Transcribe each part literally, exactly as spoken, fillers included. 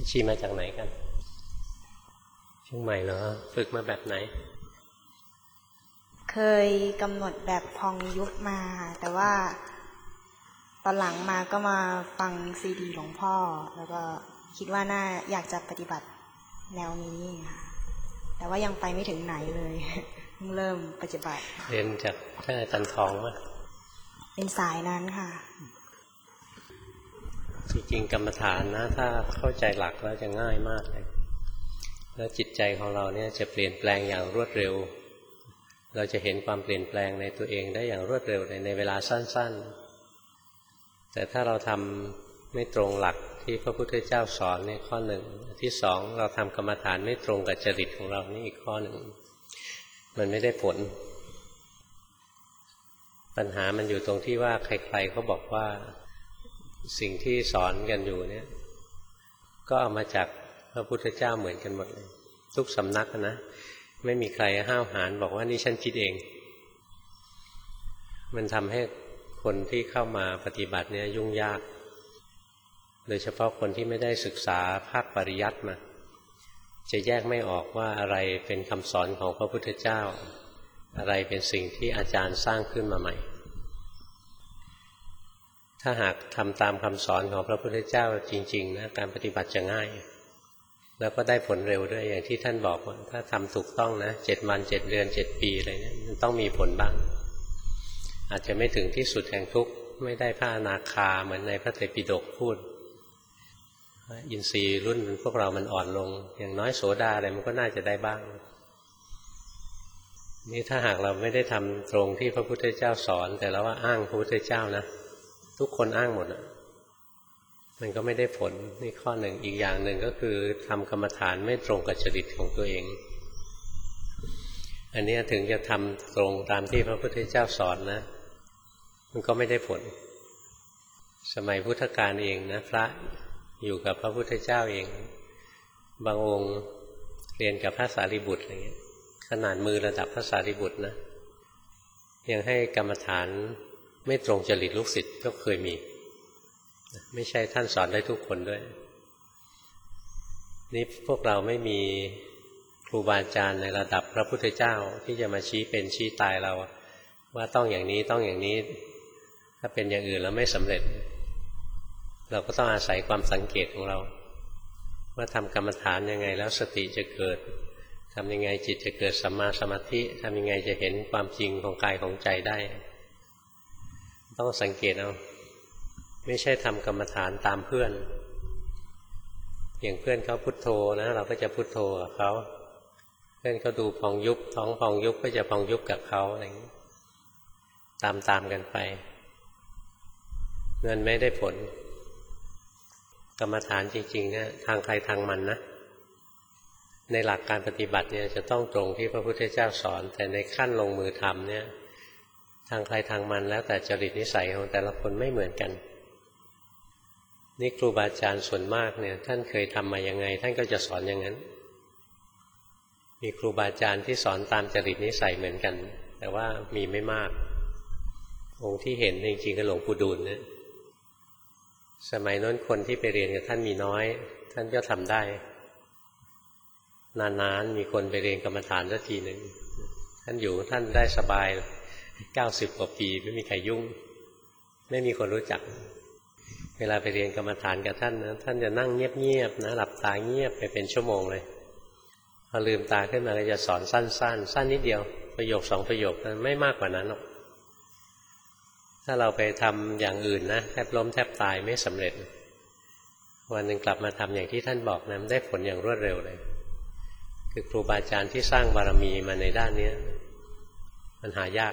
ชีมาจากไหนกันเชียงใหม่เหรอฝึกมาแบบไหนเคยกำหนดแบบพองยุบมาแต่ว่าตอนหลังมาก็มาฟังซีดีหลวงพ่อแล้วก็คิดว่าน่าอยากจะปฏิบัติแนวนี้ค่ะแต่ว่ายังไปไม่ถึงไหนเลยเพิ่งเริ่มปฏิบัติเรียนจากท่านอาจารย์ทองว่าเป็นสายนั้นค่ะจริงๆกรรมฐานนะถ้าเข้าใจหลักแล้วจะง่ายมากเลยแล้วจิตใจของเราเนี่ยจะเปลี่ยนแปลงอย่างรวดเร็วเราจะเห็นความเปลี่ยนแปลงในตัวเองได้อย่างรวดเร็วในเวลาสั้นๆแต่ถ้าเราทำไม่ตรงหลักที่พระพุทธเจ้าสอนนี่ข้อหนึ่งที่สองเราทำกรรมฐานไม่ตรงกับจริตของเรานี่อีกข้อหนึ่งมันไม่ได้ผลปัญหามันอยู่ตรงที่ว่าใครๆเขาบอกว่าสิ่งที่สอนกันอยู่เนี่ยก็เอามาจากพระพุทธเจ้าเหมือนกันหมดเลยทุกสำนักนะไม่มีใครห้าวหาญบอกว่านี่ฉันคิดเองมันทำให้คนที่เข้ามาปฏิบัติเนี่ยยุ่งยากโดยเฉพาะคนที่ไม่ได้ศึกษาภาคปริยัติมาจะแยกไม่ออกว่าอะไรเป็นคำสอนของพระพุทธเจ้าอะไรเป็นสิ่งที่อาจารย์สร้างขึ้นมาใหม่ถ้าหากทำตามคำสอนของพระพุทธเจ้าจริงๆนะการปฏิบัติจะง่ายแล้วก็ได้ผลเร็วด้วยอย่างที่ท่านบอกว่าถ้าทำถูกต้องนะเจ็ดวันเจ็ดเดือนเจ็ดปีอะไรเนี่ยมันต้องมีผลบ้างอาจจะไม่ถึงที่สุดแห่งทุกข์ไม่ได้พระอนาคาเหมือนในพระไตรปิฎกพูดอินทรีย์รุ่นพวกเรามันอ่อนลงอย่างน้อยโสดาอะไรมันก็น่าจะได้บ้างนี่ถ้าหากเราไม่ได้ทำตรงที่พระพุทธเจ้าสอนแต่เราว่าอ้างพระพุทธเจ้านะทุกคนอ้างหมดอ่ะมันก็ไม่ได้ผลนี่ข้อหนึ่งอีกอย่างหนึ่งก็คือทำกรรมฐานไม่ตรงกับจริตของตัวเองอันนี้ถึงจะทำตรงตามที่พระพุทธเจ้าสอนนะมันก็ไม่ได้ผลสมัยพุทธกาลเองนะพระอยู่กับพระพุทธเจ้าเองบางองค์เรียนกับพระสารีบุตรอะไรเงี้ยขนาดมือระดับพระสารีบุตรนะยังให้กรรมฐานไม่ตรงจริตลูกศิษย์ก็เคยมีไม่ใช่ท่านสอนได้ทุกคนด้วยนี่พวกเราไม่มีครูบาอาจารย์ในระดับพระพุทธเจ้าที่จะมาชี้เป็นชี้ตายเราว่าต้องอย่างนี้ต้องอย่างนี้ถ้าเป็นอย่างอื่นแล้วไม่สำเร็จเราก็ต้องอาศัยความสังเกตของเราว่าทำกรรมฐานยังไงแล้วสติจะเกิดทำยังไงจิตจะเกิดสัมมาสมาธิทำยังไงจะเห็นความจริงของกายของใจได้ต้องสังเกตเอาไม่ใช่ทำกรรมฐานตามเพื่อนอย่างเพื่อนเขาพุทโธนะเราก็จะพุทโธกับเขาเพื่อนเขาดูพองยุบท้องพองยุบก็จะพองยุบกับเขาอะไรอย่างนี้ตามตามกันไปมันไม่ได้ผลกรรมฐานจริงๆเนี่ยทางใครทางมันนะในหลักการปฏิบัติเนี่ยจะต้องตรงที่พระพุทธเจ้าสอนแต่ในขั้นลงมือทำเนี่ยทางใครทางมันแล้วแต่จริตนิสัยของแต่ละคนไม่เหมือนกันนี่ครูบาอาจารย์ส่วนมากเนี่ยท่านเคยทำมายังไงท่านก็จะสอนอย่างนั้นมีครูบาอาจารย์ที่สอนตามจริตนิสัยเหมือนกันแต่ว่ามีไม่มากองค์ที่เห็นจริงๆก็หลวงปู่ดูลเนี่ยสมัยโน้นคนที่ไปเรียนกับท่านมีน้อยท่านก็ทำได้นานๆมีคนไปเรียนกรรมฐานสักทีหนึ่งท่านอยู่ท่านได้สบายเก้าสิบกว่าปีไม่มีใครยุ่งไม่มีคนรู้จักเวลาไปเรียนกรรมฐานกับท่านนะท่านจะนั่งเงียบๆนะหลับตาเงียบไปเป็นชั่วโมงเลยพอลืมตาขึ้นมาก็จะสอนสั้นๆ ส, สั้นนิดเดียวประโยคสองประโยคนั้นไม่มากกว่านั้นหรอกถ้าเราไปทำอย่างอื่นนะแทบล้มแทบตายไม่สำเร็จวันหนึ่งกลับมาทำอย่างที่ท่านบอกนะได้ผลอย่างรวดเร็วเลยคือครูบาอาจารย์ที่สร้างบารมีมาในด้านนี้มันหายาก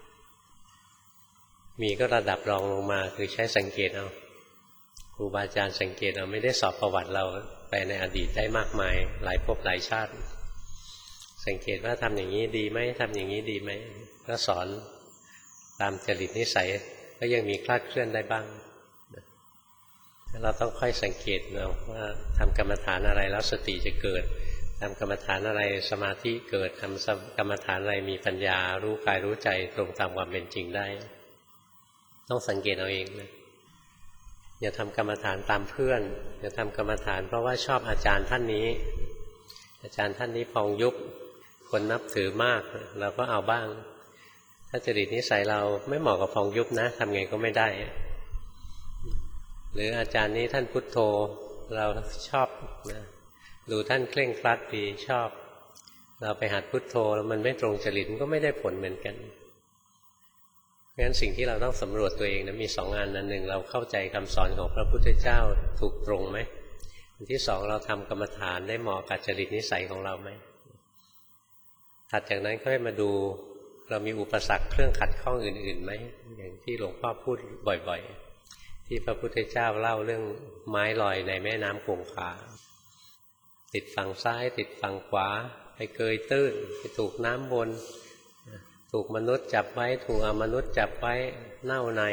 มีก็ระดับรองลงมาคือใช้สังเกตเอาครูบาอาจารย์สังเกตเอาไม่ได้สอบประวัติเราไปในอดีตได้มากมายหลายภพหลายชาติสังเกตว่าทำอย่างนี้ดีไหมทำอย่างนี้ดีไหมก็สอนตามจริตนิสัยก็ยังมีคลาดเคลื่อนได้บ้างเราต้องค่อยสังเกตเอาว่าทำกรรมฐานอะไรแล้วสติจะเกิดทำกรรมฐานอะไรสมาธิเกิดทำกรรมฐานอะไรมีปัญญารู้กายรู้ใจตรงตามความเป็นจริงได้ต้องสังเกตเอาเองนะอย่าทำกรรมฐานตามเพื่อนอย่าทำกรรมฐานเพราะว่าชอบอาจารย์ท่านนี้อาจารย์ท่านนี้พองยุบคนนับถือมากเราก็เอาบ้างถ้าจริตนิสัยเราไม่เหมาะกับพองยุบนะทำไงก็ไม่ได้หรืออาจารย์นี้ท่านพุทโธเราชอบนะดูท่านเคร่งครัดดีชอบเราไปหัดพุทโธแล้วมันไม่ตรงจริตมันก็ไม่ได้ผลเหมือนกันเพราะฉะนั้นสิ่งที่เราต้องสำรวจตัวเองนะมีสองงานนั้นหนึ่งเราเข้าใจคำสอนของพระพุทธเจ้าถูกตรงไหมอันที่สองเราทำกรรมฐานได้เหมาะกับจริตนิสัยของเราไหมถัดจากนั้นค่อยมาดูเรามีอุปสรรคเครื่องขัดข้องอื่นๆไหมอย่างที่หลวงพ่อพูดบ่อยๆที่พระพุทธเจ้าเล่าเรื่องไม้ลอยในแม่น้ำคงคาติดฝั่งซ้ายติดฝั่งขวาไปเกยตื้นไปถูกน้ำวนถูกมนุษย์จับไว้ถูกอมนุษย์จับไว้เน่าใน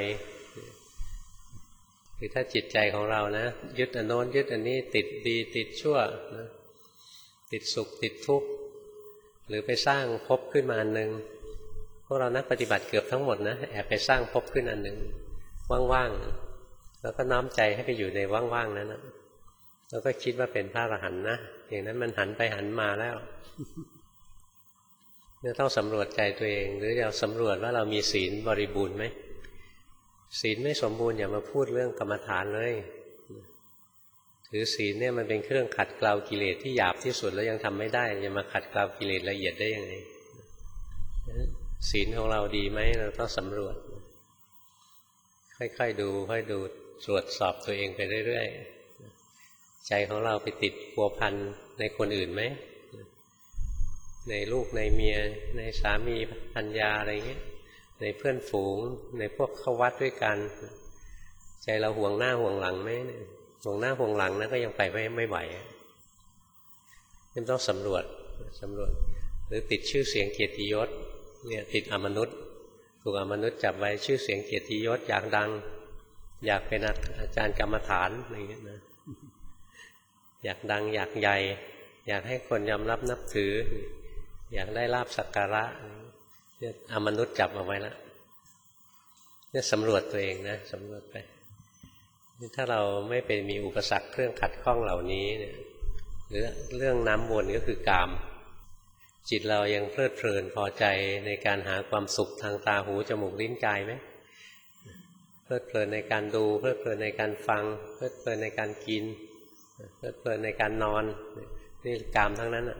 คือถ้าจิตใจของเรานะยึดอันโน้นยึดอันนี้ติดดีติดชั่วนะติดสุขติดทุกข์หรือไปสร้างภพขึ้นมาอันหนึ่งพวกเรานักปฏิบัติเกือบทั้งหมดนะแอบไปสร้างภพขึ้นอันหนึ่งว่างๆแล้วก็น้อมใจให้ไปอยู่ในว่างๆนั้นนะแล้วก็คิดว่าเป็นพระอรหันต์นะอย่างนั้นมันหันไปหันมาแล้วเนี่ยต้องสำรวจใจตัวเองหรือจะสำรวจว่าเรามีศีลบริบูรณ์ไหมศีลไม่สมบูรณ์อย่ามาพูดเรื่องกรรมฐานเลยถือศีลเนี่ยมันเป็นเครื่องขัดเกลากิเลสที่หยาบที่สุดแล้วยังทำไม่ได้จะมาขัดเกลากิเลสละเอียดได้ยังไงศีลของเราดีไหมเราต้องสำรวจค่อยๆดูค่อยดูตรวจสอบตัวเองไปเรื่อยๆใจของเราไปติดพัวพันในคนอื่นไหมในลูกในเมียในสามีภรรยาอะไรเงี้ยในเพื่อนฝูงในพวกเข้าวัดด้วยกันใจเราห่วงหน้าห่วงหลังไหมห่วงหน้าห่วงหลังนะก็ยังไปไม่ไม่ไหวยังต้องสำรวจสำรวจหรือติดชื่อเสียงเกียรติยศเนี่ยติดอมนุษย์ถูกอมนุษย์จับไว้ชื่อเสียงเกียรติยศอยากดังอยากเป็นอาจารย์กรรมฐานอะไรเงี้ยนะอยากดังอยากใหญ่อยากให้คนยอมรับนับถืออยากได้ลาภสักการะเนี่ยอมนุษย์จับเอาไว้แล้วเนี่ยสำรวจตัวเองนะสำรวจไปถ้าเราไม่ไปมีอุปสรรคเครื่องขัดข้องเหล่านี้เนี่ยหรือเรื่องน้ำวนก็คือกามจิตเรายังเพลิดเพลินพอใจในการหาความสุขทางตาหูจมูกลิ้นกายไหมเพลิดเพลินในการดูเพลิดเพลินในการฟังเพลิดเพลินในการกินเพลิดเพลินในการนอนนี่กามทั้งนั้นอ่ะ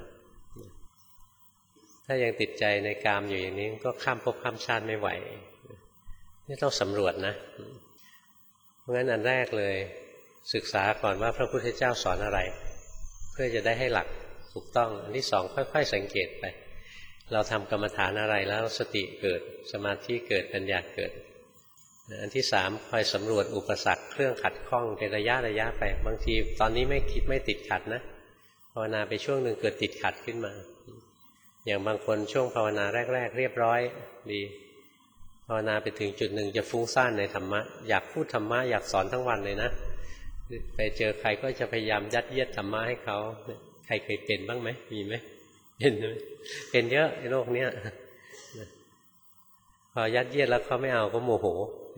ถ้ายังติดใจในกามอยู่อย่างนี้ก็ข้ามภพข้ามชาติไม่ไหวนี่ต้องสำรวจนะเพราะงั้นอันแรกเลยศึกษาก่อนว่าพระพุทธเจ้าสอนอะไรเพื่อจะได้ให้หลักถูกต้องอันที่สองค่อยๆสังเกตไปเราทำกรรมฐานอะไรแล้วสติเกิดสมาธิเกิดปัญญาเกิดอันที่สามคอยสำรวจอุปสรรคเครื่องขัดข้องเป็นระยะระยะไปบางทีตอนนี้ไม่คิดไม่ติดขัดนะภาวนาไปช่วงหนึ่งเกิดติดขัดขึ้นมาอย่างบางคนช่วงภาวนาแรกๆเรียบร้อยดีภาวนาไปถึงจุดหนึ่งจะฟุ้งซ่านในธรรมะอยากพูดธรรมะอยากสอนทั้งวันเลยนะไปเจอใครก็จะพยายามยัดเยียดธรรมะให้เขาใครเคยเป็นบ้างไหมมีไหมเห็นไหมเป็นเยอะในโลกเนี้ยพอยัดเยียดแล้วเขาไม่เอาก็โมโห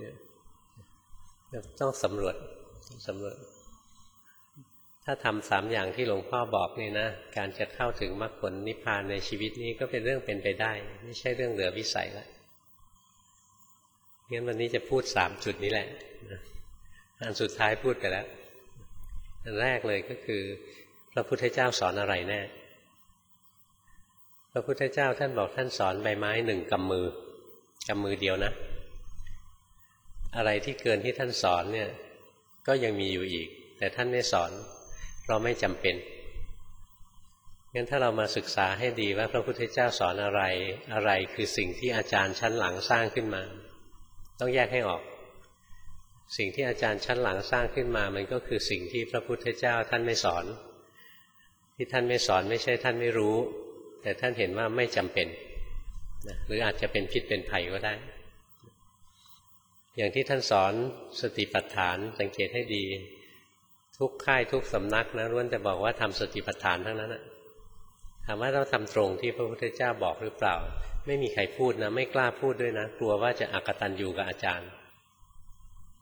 ต้องสำรวจสำรวจถ้าทำสามอย่างที่หลวงพ่อบอกนี่นะการจะเข้าถึงมรรคผลนิพพานในชีวิตนี้ก็เป็นเรื่องเป็นไปได้ไม่ใช่เรื่องเหลือวิสัยแล้วงั้นวันนี้จะพูดสามจุดนี้แหละอันสุดท้ายพูดไปแล้วอันแรกเลยก็คือพระพุทธเจ้าสอนอะไรแน่พระพุทธเจ้าท่านบอกท่านสอนใบไม้หนึ่งกำมือกำมือเดียวนะอะไรที่เกินที่ท่านสอนเนี่ยก็ยังมีอยู่อีกแต่ท่านไม่สอนเพราะไม่จำเป็นงั้นถ้าเรามาศึกษาให้ดีว่าพระพุทธเจ้าสอนอะไรอะไรคือสิ่งที่อาจารย์ชั้นหลังสร้างขึ้นมาต้องแยกให้ออกสิ่งที่อาจารย์ชั้นหลังสร้างขึ้นมามันก็คือสิ่งที่พระพุทธเจ้าท่านไม่สอนที่ท่านไม่สอนไม่ใช่ท่านไม่รู้แต่ท่านเห็นว่าไม่จำเป็นนะหรืออาจจะเป็นพิษเป็นภัยก็ได้อย่างที่ท่านสอนสติปัฏฐานสังเกตให้ดีทุกค่ายทุกสำนักนะล้วนแต่บอกว่าทำสติปัฏฐานทั้งนั้นนะถามว่าเราทำตรงที่พระพุทธเจ้าบอกหรือเปล่าไม่มีใครพูดนะไม่กล้าพูดด้วยนะกลัวว่าจะอกตัญญูกับอาจารย์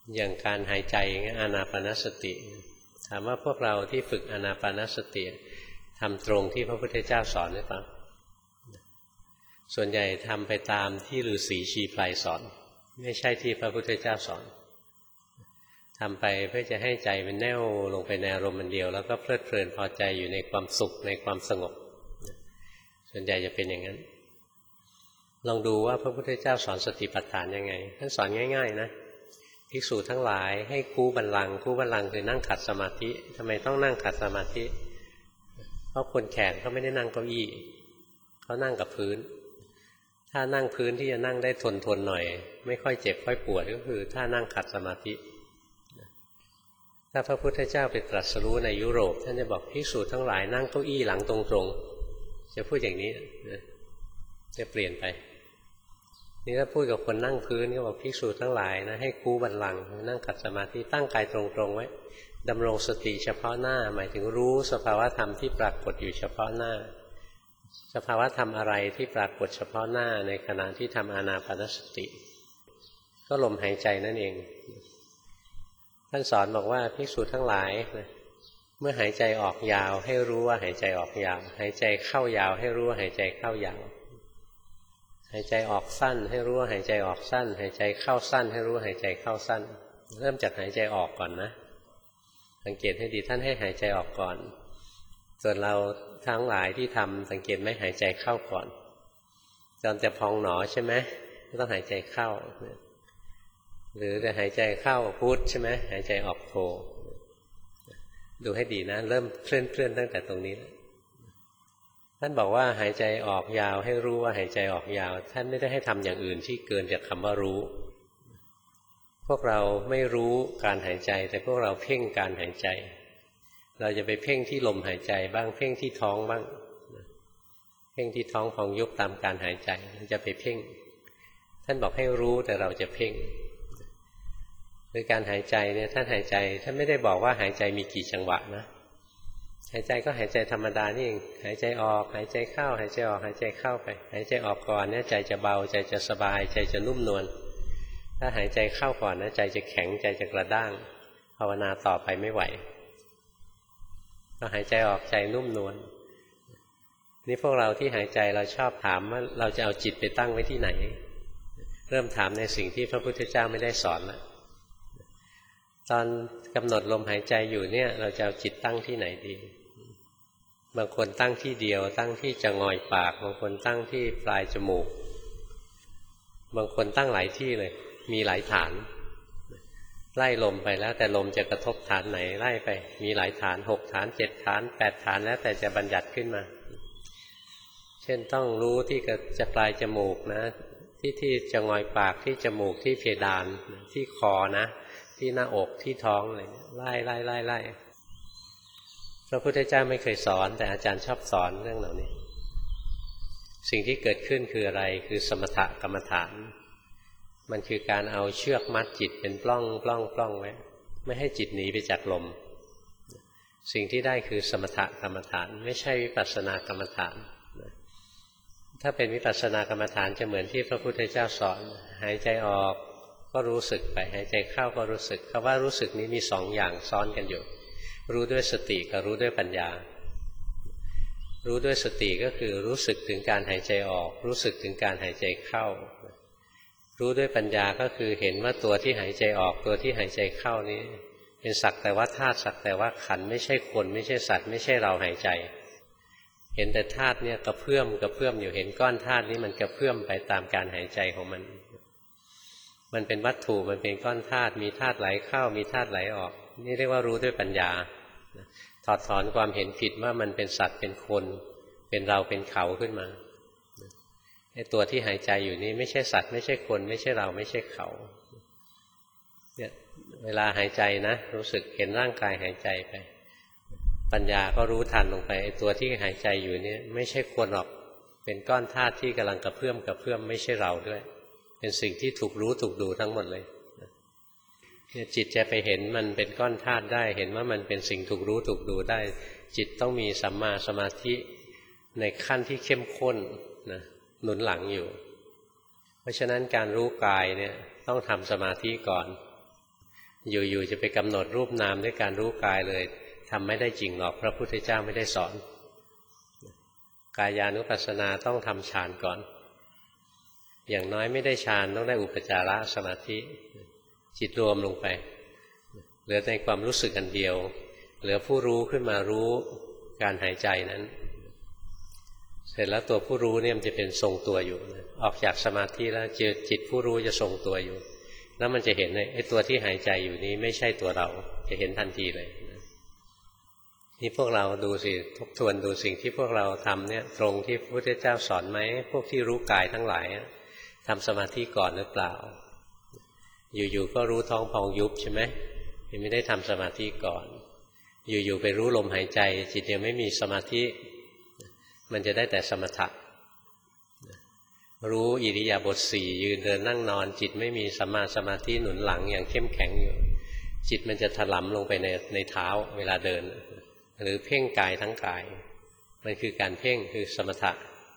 อย่างการหายใจอานาปานสติถามว่าพวกเราที่ฝึกอานาปานสติทำตรงที่พระพุทธเจ้าสอนหรือเปล่าส่วนใหญ่ทำไปตามที่ฤาษีชีไพรสอนไม่ใช่ที่พระพุทธเจ้าสอนทำไปเพื่อจะให้ใจมันแน่วลงไปในอารมณ์มันเดียวแล้วก็เพลิดเพลินพอใจอยู่ในความสุขในความสงบส่วนใหญ่จะเป็นอย่างนั้นลองดูว่าพระพุทธเจ้าสอนสติปัฏฐานยังไงท่านสอนง่ายๆนะภิกษุทั้งหลายให้คู่บัลลังก์คู่บัลลังก์คือนั่งขัดสมาธิทำไมต้องนั่งขัดสมาธิเพราะคนแขกเขาไม่ได้นั่งเก้าอี้เขานั่งกับพื้นถ้านั่งพื้นที่จะนั่งได้ทนทนหน่อยไม่ค่อยเจ็บค่อยปวดก็คือถ้านั่งขัดสมาธิถ้าพระพุทธเจ้าไปตรัสรู้ในยุโรปท่านจะบอกภิกษุทั้งหลายนั่งเก้าอี้หลังตรงๆจะพูดอย่างนี้นะจะเปลี่ยนไปนี่ถ้าพูดกับคนนั่งพื้นก็บอกภิกษุทั้งหลายนะให้คู่บัลลังก์นั่งขัดสมาธิตั้งกายตรงๆไว้ดำรงสติเฉพาะหน้าหมายถึงรู้สภาวะธรรมที่ปรากฏอยู่เฉพาะหน้าสภาวะธรรมอะไรที่ปรากฏเฉพาะหน้าในขณะที่ทำอานาปานสติก็ลมหายใจนั่นเองท่านสอนบอกว่าภิกษุทั้งหลายเมื่อหายใจออกยาวให้รู้ว่าหายใจออกยาวหายใจเข้ายาวให้รู้ว่าหายใจเข้ายาวหายใจออกสั้นให้รู้ว่าหายใจออกสั้นหายใจเข้าสั้นให้รู้ว่าหายใจเข้าสั้นเริ่มจากหายใจออกก่อนนะสังเกตให้ดีท่านให้หายใจออกก่อนส่วนเราทั้งหลายที่ทำสังเกตไหมหายใจเข้าก่อนตอนจะพองหนอใช่ไหมต้องหายใจเข้าหรือจะหายใจเข้าพุทธใช่ไหมหายใจออกโทดูให้ดีนะเริ่มเคลื่อนเคลื่อนตั้งแต่ตรงนี้ท่านบอกว่าหายใจออกยาวให้รู้ว่าหายใจออกยาวท่านไม่ได้ให้ทำอย่างอื่นที่เกินจากคำว่ารู้พวกเราไม่รู้การหายใจแต่พวกเราเพ่งการหายใจเราจะไปเพ่งที่ลมหายใจบ้างเพ่งที่ท้องบ้างเพ่งที่ท้องพองยุบตามการหายใจจะไปเพ่งท่านบอกให้รู้แต่เราจะเพ่งโดยการหายใจเนี่ยท่านหายใจท่านไม่ได้บอกว่าหายใจมีกี่จังหวะนะหายใจก็หายใจธรรมดานี่เองหายใจออกหายใจเข้าหายใจออกหายใจเข้าไปหายใจออกก่อนเนี่ยใจจะเบาใจจะสบายใจจะนุ่มนวลถ้าหายใจเข้าก่อนนะใจจะแข็งใจจะกระด้างภาวนาต่อไปไม่ไหวพอหายใจออกใจนุ่มนวลนี่พวกเราที่หายใจเราชอบถามว่าเราจะเอาจิตไปตั้งไว้ที่ไหนเริ่มถามในสิ่งที่พระพุทธเจ้าไม่ได้สอนแล้วตอนกำหนดลมหายใจอยู่เนี่ยเราจะเอาจิตตั้งที่ไหนดีบางคนตั้งที่เดียวตั้งที่จะงอยปากบางคนตั้งที่ปลายจมูกบางคนตั้งหลายที่เลยมีหลายฐานไล่ลมไปแล้วแต่ลมจะกระทบฐานไหนไล่ไปมีหลายฐานหกฐานเจ็ดฐานแปดฐานแล้วแต่จะบัญญัติขึ้นมาเช่นต้องรู้ที่จะปลายจมูกนะที่ที่จะงอยปากที่จมูกที่เพดานที่คอนะที่หน้าอกที่ท้องอะไรไล่ไล่ไล่ไล่พระพุทธเจ้าไม่เคยสอนแต่อาจารย์ชอบสอนเรื่องเหล่านี้สิ่งที่เกิดขึ้นคืออะไรคือสมถกรรมฐานมันคือการเอาเชือกมัดจิตเป็นปล้องปล้องปล้องไว้ไม่ให้จิตหนีไปจากลมสิ่งที่ได้คือสมถกรรมฐานไม่ใช่วิปัสสนากรรมฐานถ้าเป็นวิปัสสนากรรมฐานจะเหมือนที่พระพุทธเจ้าสอนหายใจออกก็รู้สึกไปหายใจเข้าก็รู้สึกคำว่ารู้สึกนี้มีสองอย่างซ้อนกันอยู่รู้ด้วยสติกับรู้ด้วยปัญญารู้ด้วยสติก็คือรู้สึกถึงการหายใจออกรู้สึกถึงการหายใจเข้ารู้ด้วยปัญญาก็คือเห็นว่าตัวที่หายใจออกตัวที่หายใจเข้านี้เป็นสักแต่ว่าธาตุสักแต่ว่าขันธ์ไม่ใช่คนไม่ใช่สัตว์ไม่ใช่เราหายใจเห็นแต่ธาตุเนี่ยกระเพื่อมกระเพื่อมอยู่เห็นก้อนธาตุนี้มันกระเพื่อมไปตามการหายใจของมันมันเป็นวัตถุมันเป็นก้อนธาตุมีธาตุไหลเข้ามีธาตุไหลออกนี่เรียกว่ารู้ด้วยปัญญาถอดถอนความเห็นผิดว่ามันเป็นสัตว์เป็นคนเป็นเราเป็นเขาขึ้นมาไอ้ตัวที่หายใจอยู่นี่ไม่ใช่สัตว์ไม่ใช่คนไม่ใช่เราไม่ใช่เขาเนี่ยเวลาหายใจนะรู้สึกเห็นร่างกายหายใจไปปัญญาก็รู้ทันลงไปไอ้ตัวที่หายใจอยู่นี่ไม่ใช่คนหรอกเป็นก้อนธาตุที่กำลังกระเพื่อมกระเพื่อมไม่ใช่เราด้วยเป็นสิ่งที่ถูกรู้ถูกดูทั้งหมดเลยเนี่ยจิตจะไปเห็นมันเป็นก้อนธาตุได้เห็นว่ามันเป็นสิ่งถูกรู้ถูกดูได้จิตต้องมีสัมมาสมาธิในขั้นที่เข้มข้นนะหนุนหลังอยู่เพราะฉะนั้นการรู้กายเนี่ยต้องทำสมาธิก่อนอยู่ๆจะไปกำหนดรูปนามด้วยการรู้กายเลยทำไม่ได้จริงหรอกพระพุทธเจ้าไม่ได้สอนกายานุปัสสนาต้องทำฌานก่อนอย่างน้อยไม่ได้ฌานต้องได้อุปจารสมาธิจิตรวมลงไปเหลือในความรู้สึกอันเดียวเหลือผู้รู้ขึ้นมารู้การหายใจนั้นเสร็จแล้วตัวผู้รู้เนี่ยมันจะเป็นทรงตัวอยู่ออกจากสมาธิแล้วเจอจิตผู้รู้จะทรงตัวอยู่แล้วมันจะเห็นไอ้ตัวที่หายใจอยู่นี้ไม่ใช่ตัวเราจะเห็นทันทีเลยนี่พวกเราดูสิทบทวนดูสิ่งที่พวกเราทำเนี่ยตรงที่พระพุทธเจ้าสอนไหมพวกที่รู้กายทั้งหลายทำสมาธิก่อนหรือเปล่าอยู่ๆก็รู้ท้องพองยุบใช่ไหมยังไม่ได้ทำสมาธิก่อนอยู่ๆไปรู้ลมหายใจจิตยังไม่มีสมาธิมันจะได้แต่สมถะรู้อิริยาบถสี่ยืนเดินนั่งนอนจิตไม่มีสัมมาสมาธิหนุนหลังอย่างเข้มแข็งอยู่จิตมันจะถลำลงไปในในเท้าเวลาเดินหรือเพ่งกายทั้งกายมันคือการเพ่งคือสมถะ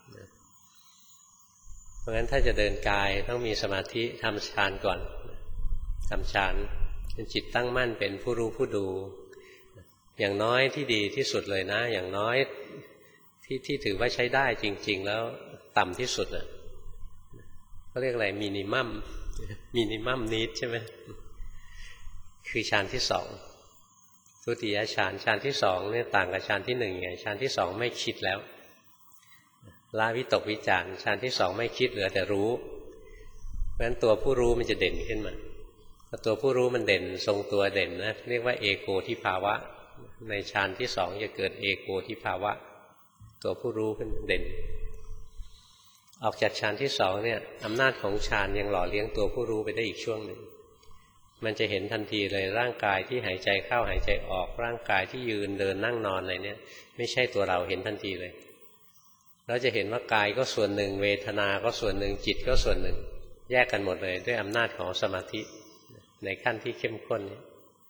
เพราะฉะนั้นถ้าจะเดินกายต้องมีสมาธิทำฌานก่อนทำฌานเป็นจิตตั้งมั่นเป็นผู้รู้ผู้ดูอย่างน้อยที่ดีที่สุดเลยนะอย่างน้อยที่ที่ถือว่าใช้ได้จริงๆแล้วต่ำที่สุดอ่ะเขาเรียกอะไรมินิมัมมินิมัมนีดใช่ไหมคือฌานที่สองทุติยฌานฌานที่สองเนี่ยต่างกับฌานที่หนึ่งไงฌานที่สองไม่คิดแล้วละวิตกวิจารฌานที่สองไม่คิดเหลือแต่รู้เพราะฉะนั้นตัวผู้รู้มันจะเด่นขึ้นมาพอตัวผู้รู้มันเด่นทรงตัวเด่นนะเรียกว่าเอโกทิภาวะในฌานที่สองจะเกิดเอโกทิภาวะตัวผู้รู้ขึ้นเด่นออกจากฌานที่สองเนี่ยอำนาจของฌานยังหล่อเลี้ยงตัวผู้รู้ไปได้อีกช่วงหนึ่งมันจะเห็นทันทีเลยร่างกายที่หายใจเข้าหายใจออกร่างกายที่ยืนเดินนั่งนอนอะไรเนี่ยไม่ใช่ตัวเราเห็นทันทีเลยเราจะเห็นว่ากายก็ส่วนหนึ่งเวทนาก็ส่วนหนึ่งจิตก็ส่วนหนึ่งแยกกันหมดเลยด้วยอำนาจของสมาธิในขั้นที่เข้มข้นนี้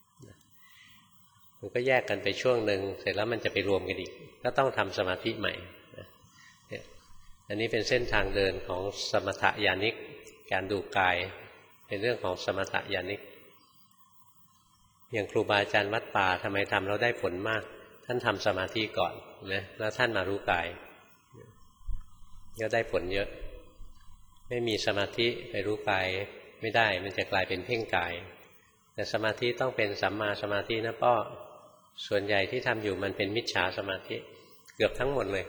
มันก็แยกกันไปช่วงหนึ่งเสร็จแล้วมันจะไปรวมกันอีกก็ต้องทำสมาธิใหม่อันนี้เป็นเส้นทางเดินของสมถญาณิกการดูกายเป็นเรื่องของสมถญาณิกอย่างครูบาอาจารย์วัดป่าทำไมทำแล้วได้ผลมากท่านทำสมาธิก่อนนะแล้วท่านมารู้กายก็ได้ผลเยอะไม่มีสมาธิไปรู้กายไม่ได้มันจะกลายเป็นเพ่งกายแต่สมาธิต้องเป็นสัมมาสมาธินะป้อส่วนใหญ่ที่ทำอยู่มันเป็นมิจฉาสมาธิเกือบทั้งหมดเลย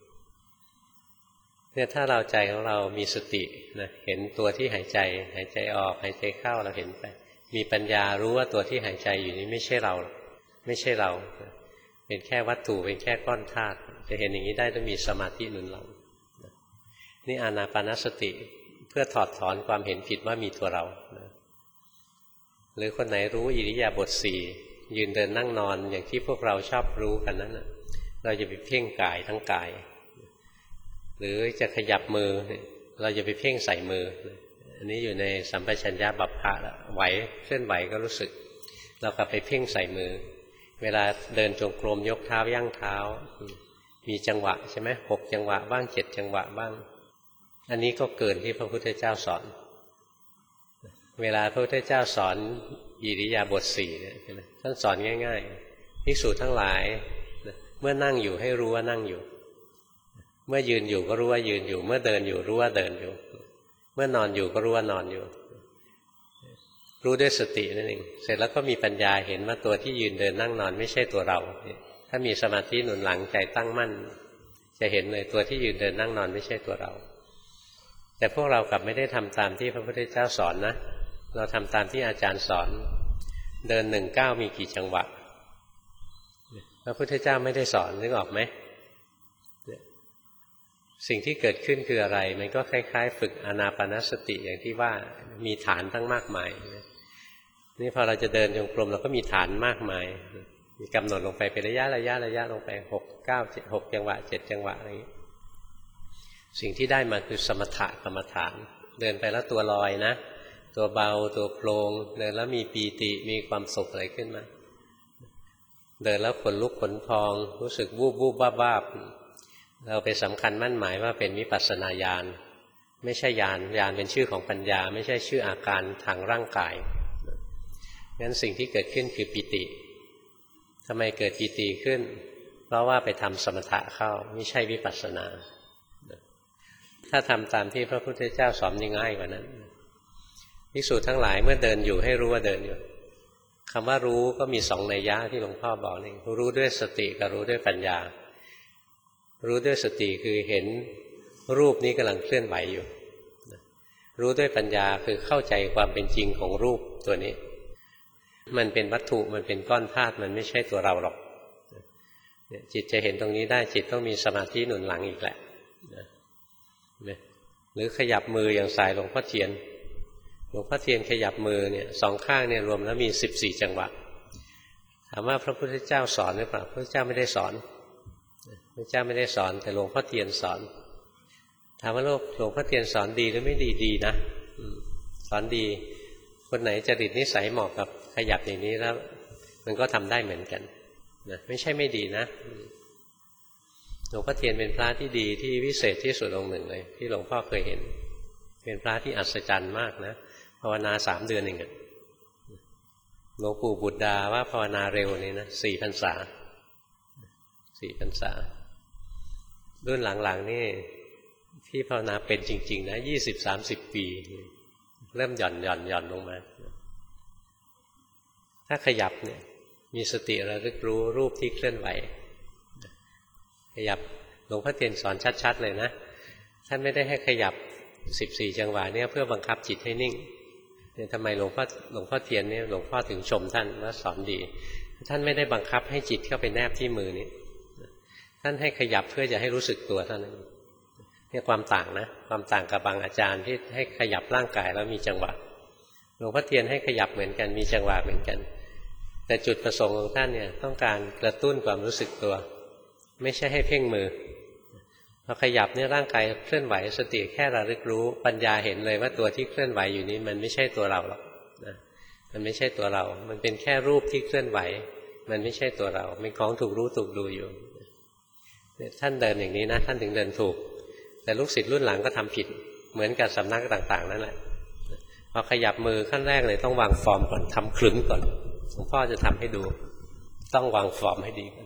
เนี่ยถ้าเราใจของเรามีสตินะเห็นตัวที่หายใจหายใจออกหายใจเข้าเราเห็นไปมีปัญญารู้ว่าตัวที่หายใจอยู่นี้ไม่ใช่เราไม่ใช่เราเป็นแค่วัตถุเป็นแค่ก้อนธาตุจะเห็นอย่างนี้ได้ต้องมีสมาธิหนุนหลังนี่อานาปานสติเพื่อถอดถอนความเห็นผิดว่ามีตัวเรานะหรือคนไหนรู้อิริยาบถสี่ยืนเดินนั่งนอนอย่างที่พวกเราชอบรู้กันนั้นนะเราจะไปเพ่งกายทั้งกายหรือจะขยับมือเราจะไปเพ่งใส่มืออันนี้อยู่ในสัมปชัญญะบัพพะแล้วไหวเคลื่อนไหวก็รู้สึกเรากลับไปเพ่งใส่มือเวลาเดินจงกรมยกเท้าย่างเท้ามีจังหวะใช่ไหมหกจังหวะบ้างเจ็ดจังหวะบ้างอันนี้ก็เกินที่พระพุทธเจ้าสอนเวลาพระพุทธเจ้าสอนอิริยาบถสี่เนี่ยท่านสอนง่ายๆภิกษุทั้งหลายเมื่อนั่งอยู่ให้รู้ว่านั่งอยู่เมื่อยืนอยู่ก็รู้ว่ายืนอยู่เมื่อเดินอยู่รู้ว่าเดินอยู่เมื่อนอนอยู่ก็รู้ว่านอนอยู่รู้ด้วยสตินั่นเองเสร็จแล้วก็มีปัญญาเห็นว่าตัวที่ยืนเดินนั่งนอนไม่ใช่ตัวเราถ้ามีสมาธิหนุนหลังใจตั้งมั่นจะเห็นเลยตัวที่ยืนเดินนั่งนอนไม่ใช่ตัวเราแต่พวกเรากลับไม่ได้ทำตามที่พระพุทธเจ้าสอนนะเราทำตามที่อาจารย์สอนเดินหนึ่งเก้ามีกี่จังหวะพระพุทธเจ้าไม่ได้สอนนึกออกไหมสิ่งที่เกิดขึ้นคืออะไรมันก็คล้ายๆฝึกอานาปานสติอย่างที่ว่ามีฐานตั้งมากมายนี่พอเราจะเดินจงกรมเราก็มีฐานมากมายมีกำหนดลงไปเป็นระยะระยะระยะลงไปหกเก้าเจ็ดหกจังหวะเจ็ดจังหวะอะไรอย่างนี้สิ่งที่ได้มาคือสมถะกรรมฐานเดินไปแล้วตัวลอยนะตัวเบาตัวโปร่งเดินแล้วมีปีติมีความสุขอะไรขึ้นมาเดินแล้วขนลุกขนพองรู้สึกวูบวูบบ้าบ้าเราไปสำคัญมั่นหมายว่าเป็นวิปัสสนาญาณไม่ใช่ญาณญาณเป็นชื่อของปัญญาไม่ใช่ชื่ออาการทางร่างกายงั้นสิ่งที่เกิดขึ้นคือปิติทำไมเกิดปิติขึ้นเพราะว่าไปทำสมถะเข้าไม่ใช่วิปัสสนาถ้าทำตามที่พระพุทธเจ้าสอนง่ายกว่านั้นภิกษุทั้งหลายเมื่อเดินอยู่ให้รู้ว่าเดินอยู่คำว่ารู้ก็มีสองนัยยะที่หลวงพ่อบอกนี่รู้ด้วยสติกับรู้ด้วยปัญญารู้ด้วยสติคือเห็นรูปนี้กำลังเคลื่อนไหวอยู่รู้ด้วยปัญญาคือเข้าใจความเป็นจริงของรูปตัวนี้มันเป็นวัตถุมันเป็นก้อนธาตุมันไม่ใช่ตัวเราหรอกจิตจะเห็นตรงนี้ได้จิตต้องมีสมาธิหนุนหลังอีกแหละหรือขยับมืออย่างสายหลวงพ่อเทียนหลวงพ่อเทียนขยับมือเนี่ยสองข้างเนี่ยรวมแล้วมีสิบสี่จังหวะถามว่าพระพุทธเจ้าสอนหรือเปล่าพระพุทธเจ้าไม่ได้สอนพระเจ้าไม่ได้สอนแต่หลวงพ่อเทียนสอนถามว่าหลวงพ่อเทียนสอนดีหรือไม่ดีดีนะสอนดีคนไหนจริตนิสัยเหมาะกับขยับอย่างนี้แล้วมันก็ทำได้เหมือนกันนะไม่ใช่ไม่ดีนะหลวงพ่อเทียนเป็นพระที่ดีที่วิเศษที่สุดองค์หนึ่งเลยที่หลวงพ่อเคยเห็นเป็นพระที่อัศจรรย์มากนะภาวนาสามเดือนเองหลวงปู่บุตรดาว่าภาวนาเร็วนี่นะสี่พรรษาสี่พรรษารุ่นหลังๆนี่ที่ภาวนาเป็นจริงๆนะยี่สิบสามสิบปีเริ่มหย่อนหย่อนหย่อนลงมาถ้าขยับเนี่ยมีสติระลึกรู้รูปที่เคลื่อนไหวขยับหลวงพ่อเทียนสอนชัดๆเลยนะท่านไม่ได้ให้ขยับสิบสี่จังหวะเนี่ยเพื่อบังคับจิตให้นิ่งเนี่ยทำไมหลวงพ่อหลวงพ่อเทียนเนี่ยหลวงพ่อถึงชมท่านว่าสอนดีท่านไม่ได้บังคับให้จิตเข้าไปแนบที่มือนี่ท่านให้ขยับเพื่อจะให้รู้สึกตัวเท่านั้นเนี่ยความต่างนะความต่างกับบางอาจารย์ที่ให้ขยับร่างกายแล้วมีจังหวะหลวงพ่อเทียนให้ขยับเหมือนกันมีจังหวะเหมือนกันแต่จุดประสงค์ของท่านเนี่ยต้องการกระตุ้นความรู้สึกตัวไม่ใช่ให้เพ่งมือพอขยับเนี่ยร่างกายเคลื่อนไหวสติแค่ระลึกรู้ปัญญาเห็นเลยว่าตัวที่เคลื่อนไหวอยู่นี้มันไม่ใช่ตัวเราหรอกนะมันไม่ใช่ตัวเรามันเป็นแค่รูปที่เคลื่อนไหวมันไม่ใช่ตัวเราเป็นของถูกรู้ถูกดูอยู่ท่านเดินอย่างนี้นะท่านถึงเดินถูกแต่ลูกศิษย์รุ่นหลังก็ทำผิดเหมือนกับสำนักต่างๆนั่นแหละพอขยับมือขั้นแรกเลยต้องวางฟอร์มก่อนทำคลึงก่อนหลวงพ่อจะทำให้ดูต้องวางฟอร์มให้ดีก่อน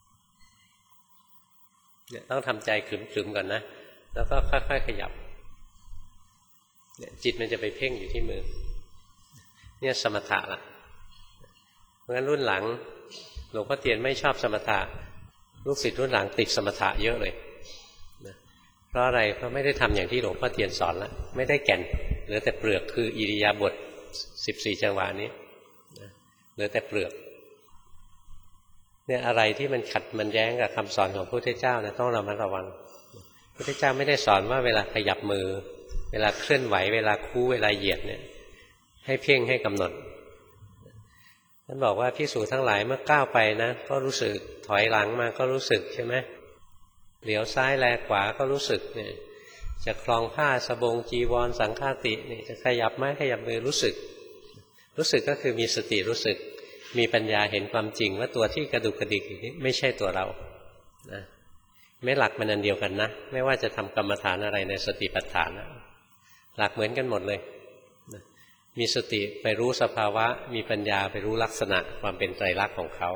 เนี่ยต้องทำใจขลึมๆก่อนนะแล้วก็ค่อยๆขยับเนี่ยจิตมันจะไปเพ่งอยู่ที่มือเนี่ยสมถะละเพราะงั้นรุ่นหลังหลวงพ่อเทียนไม่ชอบสมถะลูกศิษย์รุ่นหลังติดสมถะเยอะเลยนะเพราะอะไรเพราะไม่ได้ทำอย่างที่หลวงพ่อเทียนสอนแล้วไม่ได้แก่นเหลือแต่เปลือกคืออิริยาบถสิบสี่จังหวะนี้นะเหลือแต่เปลือกเนี่ยอะไรที่มันขัดมันแย้งกับคำสอนของพระพุทธเจ้านะต้องระมัดระวังพระพุทธเจ้าไม่ได้สอนว่าเวลาขยับมือเวลาเคลื่อนไหวเวลาคู่เวลาเหยียดเนี่ยให้เพ่งให้กำหนดท่านบอกว่าภิกษุทั้งหลายเมื่อก้าวไปนะก็รู้สึกถอยหลังมาก็รู้สึกใช่ไหมเหลียวซ้ายแลขวาก็รู้สึกเนี่ยจะคลองผ้าสบงจีวรสังฆาตินี่จะขยับไม้ขยับมือรู้สึกรู้สึกก็คือมีสติรู้สึกมีปัญญาเห็นความจริงว่าตัวที่กระดุกกระดิกนี้ไม่ใช่ตัวเรานะไม่หลักมันอันเดียวกันนะไม่ว่าจะทำกรรมฐานอะไรในสติปัฏฐานนะหลักเหมือนกันหมดเลยนะมีสติไปรู้สภาวะมีปัญญาไปรู้ลักษณะความเป็นไตรลักษณ์ของเขา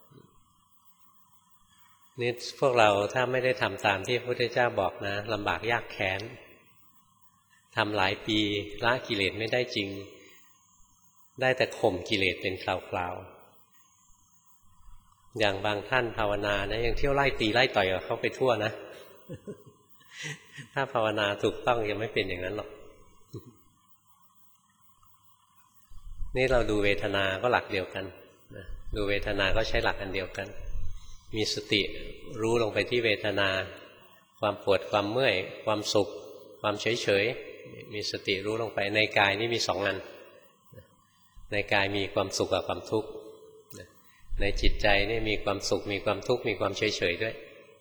นี่พวกเราถ้าไม่ได้ทำตามที่พระพุทธเจ้าบอกนะลำบากยากแค้นทำหลายปีละกิเลสไม่ได้จริงได้แต่ข่มกิเลสเป็นคราวๆอย่างบางท่านภาวนานะยังเที่ยวไล่ตีไล่ต่อยกับเขาไปทั่วนะ ถ้าภาวนาถูกต้องยังไม่เป็นอย่างนั้นหรอก นี่เราดูเวทนาก็หลักเดียวกันนะดูเวทนาก็ใช้หลักอันเดียวกันมีสติรู้ลงไปที่เวทนาความปวดความเมื่อยความสุขความเฉยเฉยมีสติรู้ลงไปในกายนี่มีสองอันในกายมีความสุขกับความทุกข์ในจิตใจนี่มีความสุขมีความทุกข์มีความเฉยเฉยด้วย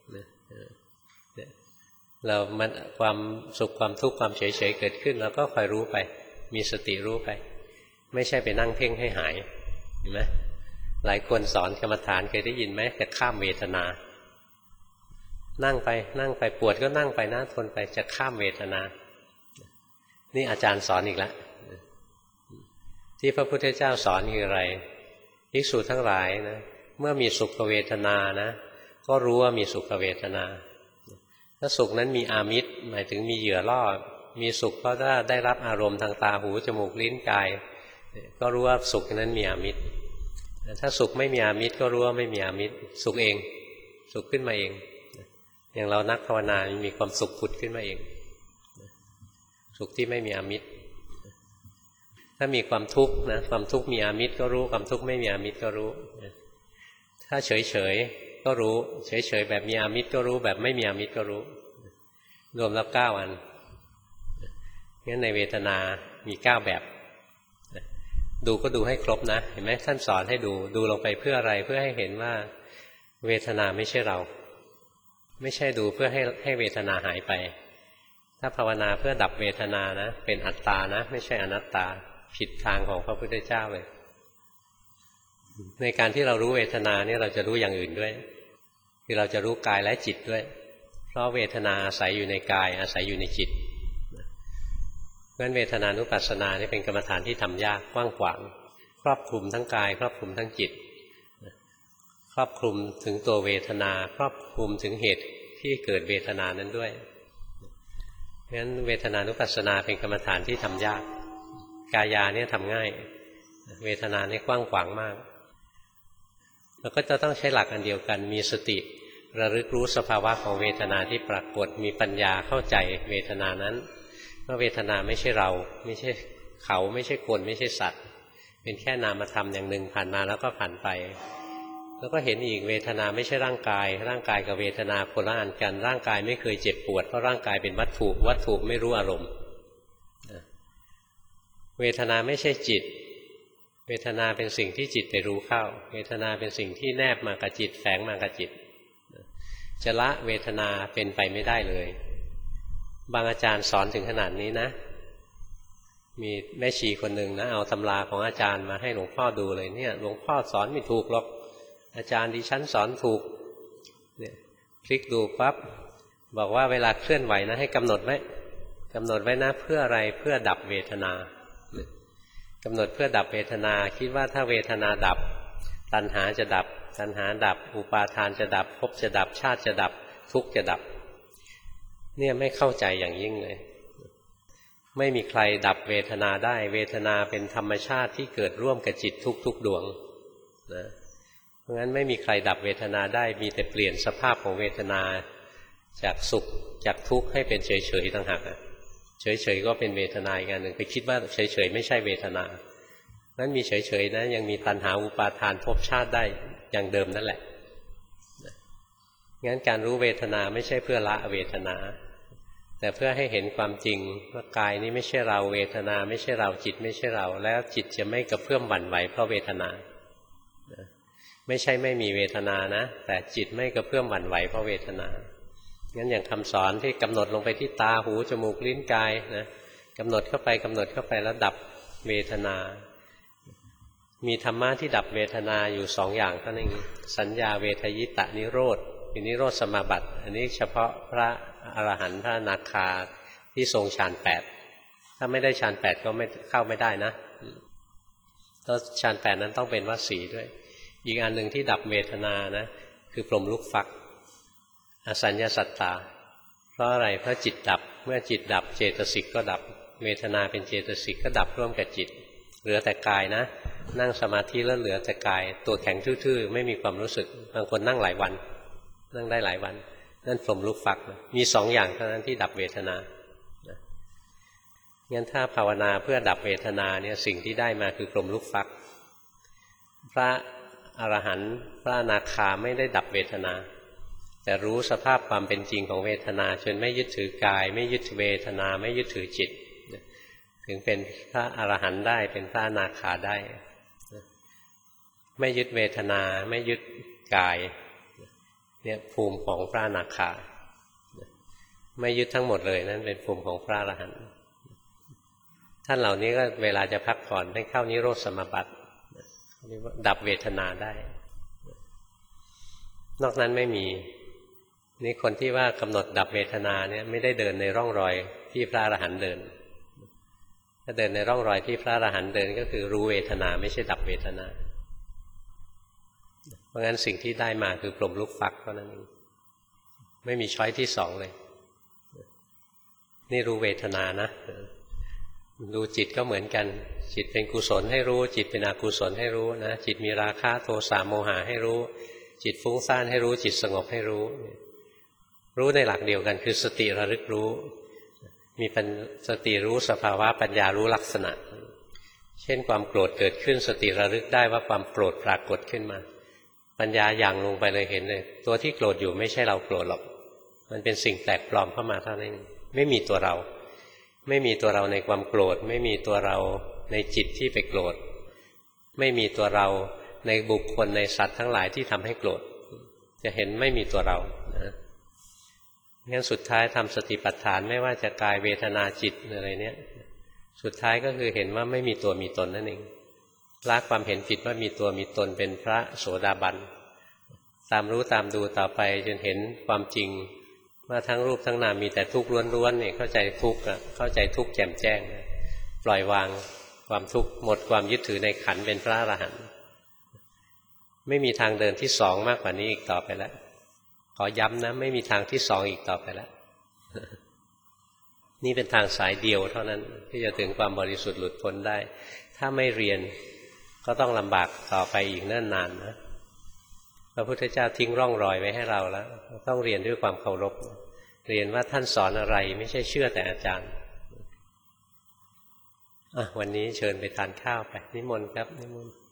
เรามันความสุขความทุกข์ความเฉยเฉยเกิดขึ้นเราก็คอยรู้ไปมีสติรู้ไปไม่ใช่ไปนั่งเพ่งให้หายเห็นไหมหลายคนสอนกรรมฐานเคยได้ยินไหมจะข้ามเวทนานั่งไปนั่งไปปวดก็นั่งไปนะทนไปจะข้ามเวทนานี่อาจารย์สอนอีกแล้วที่พระพุทธเจ้าสอนคืออะไรภิกษุทั้งหลายนะเมื่อมีสุขเวทนานะก็รู้ว่ามีสุขเวทนาถ้าสุขนั้นมีอามิตรหมายถึงมีเหยื่อล่อมีสุขเพราะว่าได้รับอารมณ์ทางตาหูจมูกลิ้นกายก็รู้ว่าสุขนั้นมีอามิตรถ้าสุขไม่มีอามิตรก็รู้ว่าไม่มีอามิตรสุขเองสุขขึ้นมาเองอย่างเรานักภาวนามีความสุขผุดขึ้นมาเองสุขที่ไม่มีอามิตรถ้ามีความทุกข์นะความทุกข์มีอามิตรก็รู้ความทุกข์ไม่มีอามิตรก็รู้ถ้าเฉยเฉยก็รู้เฉยเฉยแบบมีอามิตรก็รู้แบบไม่มีอามิตรก็รู้รวมแล้วเก้าอันงั้นในเวทนามีเก้าแบบดูก็ดูให้ครบนะเห็นไหมท่านสอนให้ดูดูลงไปเพื่ออะไรเพื่อให้เห็นว่าเวทนาไม่ใช่เราไม่ใช่ดูเพื่อให้ให้เวทนาหายไปถ้าภาวนาเพื่อดับเวทนานะเป็นอัตตานะไม่ใช่อนัตตาผิดทางของพระพุทธเจ้าเลยในการที่เรารู้เวทนาเนี่ยเราจะรู้อย่างอื่นด้วยคือเราจะรู้กายและจิตด้วยเพราะเวทนาอาศัยอยู่ในกายอาศัยอยู่ในจิตเพราะฉะนั้นเวทนานุปัสสนานี่เป็นกรรมฐานที่ทำยากกว้างขวางครอบคลุมทั้งกายครอบคลุมทั้งจิตครอบคลุมถึงตัวเวทนาครอบคลุมถึงเหตุที่เกิดเวทนานั้นด้วยเพราะฉะนั้นเวทนานุปัสสนาเป็นกรรมฐานที่ทำยากกายาเนี่ยทำง่ายเวทนาเนี่ยกว้างขวางมากเราก็จะต้องใช้หลักอันเดียวกันมีสติระลึกรู้สภาวะของเวทนาที่ปรากฏมีปัญญาเข้าใจเวทนานั้นว่าเวทนาไม่ใช่เราไม่ใช่เขาไม่ใช่คนไม่ใช่สัตว์เป็นแค่นามธรรมอย่างหนึ่งผ่านมาแล้วก็ผ่านไปแล้วก็เห็นอีกเวทนาไม่ใช่ร่างกายร่างกายกับเวทนาคนละอันกันร่างกายไม่เคยเจ็บปวดเพราะร่างกายเป็นวัตถุวัตถุไม่รู้อารมณ์เวทนาไม่ใช่จิตเวทนาเป็นสิ่งที่จิตไปรู้เข้าเวทนาเป็นสิ่งที่แนบมากับจิตแฝงมากับจิตจะละเวทนาเป็นไปไม่ได้เลยบางอาจารย์สอนถึงขนาดนี้นะมีแม่ชีคนหนึ่งนะเอาตำราของอาจารย์มาให้หลวงพ่อดูเลยเนี่ยหลวงพ่อสอนไม่ถูกหรอกอาจารย์ดิฉันสอนถูกเนี่ยคลิกดูปั๊บบอกว่าเวลาเคลื่อนไหวนะให้กำหนดไว้กำหนดไว้นะเพื่ออะไรเพื่อดับเวทนากำหนดเพื่อดับเวทนาคิดว่าถ้าเวทนาดับตัณหาจะดับตัณหาดับอุปาทานจะดับภพจะดับชาติจะดับทุกข์จะดับเนี่ยไม่เข้าใจอย่างยิ่งเลยไม่มีใครดับเวทนาได้เวทนาเป็นธรรมชาติที่เกิดร่วมกับจิตทุกๆดวงนะเพราะงั้นไม่มีใครดับเวทนาได้มีแต่เปลี่ยนสภาพของเวทนาจากสุขจากทุกข์ให้เป็นเฉยๆต่างหากเฉยๆก็เป็นเวทนาอีกอันหนึ่งไปคิดว่าเฉยๆไม่ใช่เวทนานั้นมีเฉยๆนะยังมีตัณหาอุปาทานภพชาติได้อย่างเดิมนั่นแหละงั้นการรู้เวทนาไม่ใช่เพื่อละเวทนาแต่เพื่อให้เห็นความจริงว่ากายนี้ไม่ใช่เราเวทนาไม่ใช่เราจิตไม่ใช่เราแล้วจิตจะไม่กระเพื่อมหวั่นไหวเพราะเวทนาไม่ใช่ไม่มีเวทนานะแต่จิตไม่กระเพื่อมหวั่นไหวเพราะเวทนางั้นอย่างคำสอนที่กำหนดลงไปที่ตาหูจมูกลิ้นกายนะกำหนดเข้าไปกำหนดเข้าไปแล้วดับเวทนามีธรรมะที่ดับเวทนาอยู่สองอย่างเท่านั้นเองสัญญาเวทยิตะนิโรธคือนิโรธสมาบัติอันนี้เฉพาะพระอรหันต์พระอนาคาที่ทรงฌานแปดถ้าไม่ได้ฌานแปดก็ไม่เข้าไม่ได้นะเพราะฌานแปดนั้นต้องเป็นวสีด้วยอีกอันหนึ่งที่ดับเวทนานะคือพรหมลูกฟักอสัญญาสัตตาเพราะอะไรเพราะจิตดับเมื่อจิตดับเจตสิกก็ดับเวทนาเป็นเจตสิกก็ดับร่วมกับจิตเหลือแต่กายนะนั่งสมาธิแล้วเหลือแต่กายตัวแข็งทื่อๆไม่มีความรู้สึกบางคนนั่งหลายวันนั่งได้หลายวันนั่นพรหมลูกฟักมีสองอย่างเท่านั้นที่ดับเวทนางั้นถ้าภาวนาเพื่อดับเวทนาเนี่ยสิ่งที่ได้มาคือพรหมลูกฟักพระอรหันต์พระอนาคาไม่ได้ดับเวทนาแต่รู้สภาพความเป็นจริงของเวทนาจนไม่ยึดถือกายไม่ยึดเวทนาไม่ยึดถือจิตถึงเป็นพระอรหันต์ได้เป็นพระอนาคาได้ไม่ยึดเวทนาไม่ยึดกายเนี่ยภูมิของพระอนาคาไม่ยึดทั้งหมดเลยนั่นเป็นภูมิของพระอรหันต์ท่านเหล่านี้ก็เวลาจะพักผ่อนให้เข้านิโรธสมาบัติดับเวทนาได้นอกนั้นไม่มีนี่คนที่ว่ากำหนดดับเวทนาเนี่ยไม่ได้เดินในร่องรอยที่พระอรหันต์เดินถ้าเดินในร่องรอยที่พระอรหันต์เดินก็คือรู้เวทนาไม่ใช่ดับเวทนาเพราะงั้นสิ่งที่ได้มาคือพรหมลูกฟักเท่านั้นเองไม่มีช้อยที่สองเลยนี่รู้เวทนานะดูจิตก็เหมือนกันจิตเป็นกุศลให้รู้จิตเป็นอกุศลให้รู้นะจิตมีราคะโทสะโมหะให้รู้จิตฟุ้งซ่านให้รู้จิตสงบให้รู้รู้ในหลักเดียวกันคือสติระลึกรู้มีสติรู้สภาวะปัญญารู้ลักษณะเช่นความโกรธเกิดขึ้นสติระลึกได้ว่าความโกรธปรากฏขึ้นมาปัญญาอย่างลงไปเลยเห็นเลยตัวที่โกรธอยู่ไม่ใช่เราโกรธหรอกมันเป็นสิ่งแปลกปลอมเข้ามาเท่านั้นไม่มีตัวเราไม่มีตัวเราในความโกรธไม่มีตัวเราในจิตที่ไปโกรธไม่มีตัวเราในบุคคลในสัตว์ทั้งหลายที่ทำให้โกรธจะเห็นไม่มีตัวเรานะงั้นสุดท้ายทำสติปัฏฐานไม่ว่าจะกายเวทนาจิตอะไรเนี้ยสุดท้ายก็คือเห็นว่าไม่มีตัวมีตนนั่นเองละความเห็นผิดว่ามีตัวมีตนเป็นพระโสดาบันตามรู้ตามดูต่อไปจนเห็นความจริงว่าทั้งรูปทั้งนามมีแต่ทุกข์ล้วนๆเนี่ยเข้าใจทุกข์เข้าใจทุกข์แจ่มแจ้งปล่อยวางความทุกข์หมดความยึดถือในขันธ์เป็นพระอรหันต์ไม่มีทางเดินที่สองมากกว่านี้อีกต่อไปแล้วขอย้ำนะไม่มีทางที่สองอีกต่อไปแล้วนี่เป็นทางสายเดียวเท่านั้นที่จะถึงความบริสุทธิ์หลุดพ้นได้ถ้าไม่เรียนก็ต้องลำบากต่อไปอีกเนิ่นนานนะพระพุทธเจ้าทิ้งร่องรอยไว้ให้เราแล้วต้องเรียนด้วยความเคารพเรียนว่าท่านสอนอะไรไม่ใช่เชื่อแต่อาจารย์อ่ะวันนี้เชิญไปทานข้าวไปนิมนต์ครับนิมนต์